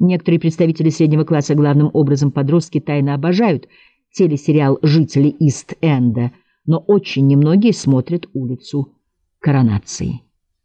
Некоторые представители среднего класса, главным образом подростки, тайно обожают телесериал «Жители Ист-Энда», но очень немногие смотрят «Улицу Коронации».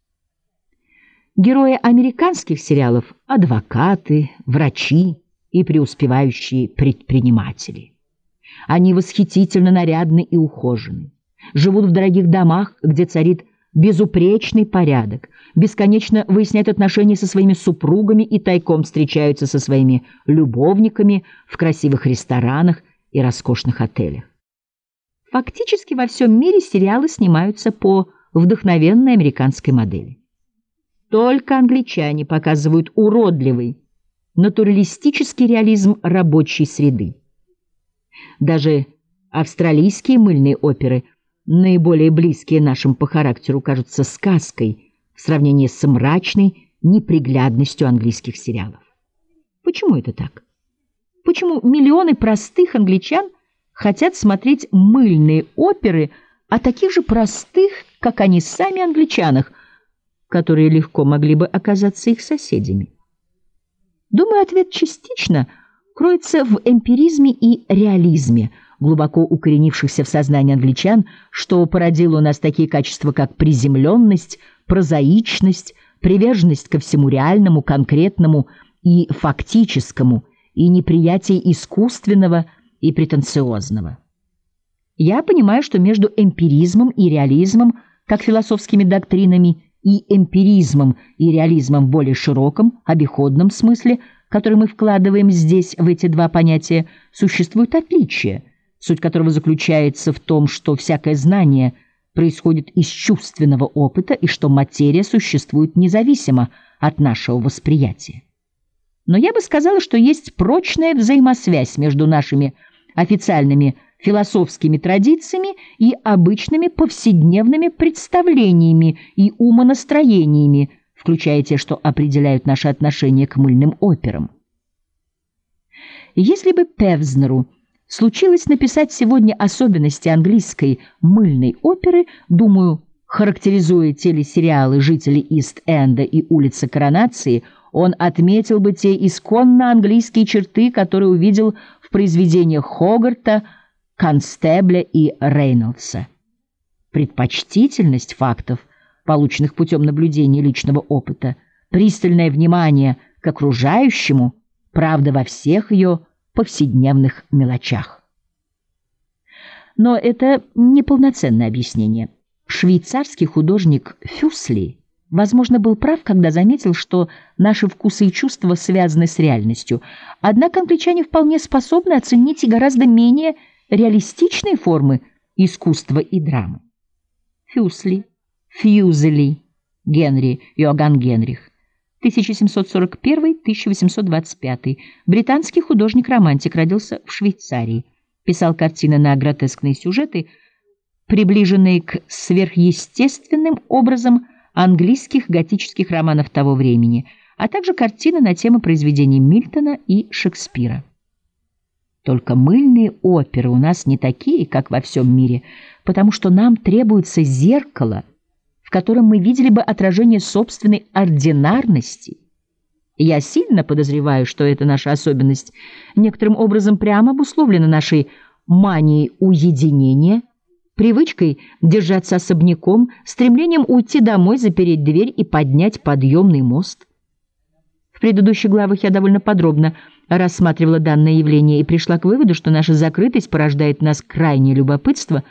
Герои американских сериалов – адвокаты, врачи и преуспевающие предприниматели. Они восхитительно нарядны и ухожены, живут в дорогих домах, где царит безупречный порядок, бесконечно выясняют отношения со своими супругами и тайком встречаются со своими любовниками в красивых ресторанах и роскошных отелях. Фактически во всем мире сериалы снимаются по вдохновенной американской модели. Только англичане показывают уродливый, натуралистический реализм рабочей среды. Даже австралийские мыльные оперы, наиболее близкие нашим по характеру, кажутся сказкой в сравнении с мрачной неприглядностью английских сериалов. Почему это так? Почему миллионы простых англичан хотят смотреть мыльные оперы о таких же простых, как они сами, англичанах, которые легко могли бы оказаться их соседями? Думаю, ответ частично кроется в эмпиризме и реализме, глубоко укоренившихся в сознании англичан, что породило у нас такие качества, как приземленность, прозаичность, приверженность ко всему реальному, конкретному и фактическому, и неприятие искусственного и претенциозного. Я понимаю, что между эмпиризмом и реализмом, как философскими доктринами, и эмпиризмом и реализмом в более широком, обиходном смысле, который мы вкладываем здесь в эти два понятия, существует отличие, суть которого заключается в том, что всякое знание происходит из чувственного опыта и что материя существует независимо от нашего восприятия. Но я бы сказала, что есть прочная взаимосвязь между нашими официальными философскими традициями и обычными повседневными представлениями и умонастроениями, включая те, что определяют наше отношение к мыльным операм. Если бы Певзнеру случилось написать сегодня особенности английской мыльной оперы, думаю, характеризуя телесериалы «Жители Ист-Энда» и «Улица Коронации», он отметил бы те исконно английские черты, которые увидел в произведениях Хогарта, Констебля и Рейнольдса. Предпочтительность фактов, полученных путем наблюдения личного опыта, пристальное внимание к окружающему, правда во всех ее повседневных мелочах. Но это неполноценное объяснение. Швейцарский художник Фюсли, возможно, был прав, когда заметил, что наши вкусы и чувства связаны с реальностью. Однако англичане вполне способны оценить и гораздо менее реалистичные формы искусства и драмы. Фюсли, Фьюзели, Генри Иоганн Генрих, 1741-1825, британский художник-романтик, родился в Швейцарии, писал картины на гротескные сюжеты, приближенные к сверхъестественным образом английских готических романов того времени, а также картины на темы произведений Мильтона и Шекспира. Только мыльные оперы у нас не такие, как во всем мире, потому что нам требуется зеркало, в котором мы видели бы отражение собственной ординарности. Я сильно подозреваю, что эта наша особенность некоторым образом прямо обусловлена нашей манией уединения, привычкой держаться особняком, стремлением уйти домой, запереть дверь и поднять подъемный мост. В предыдущих главах я довольно подробно рассматривала данное явление и пришла к выводу, что наша закрытость порождает в нас крайнее любопытство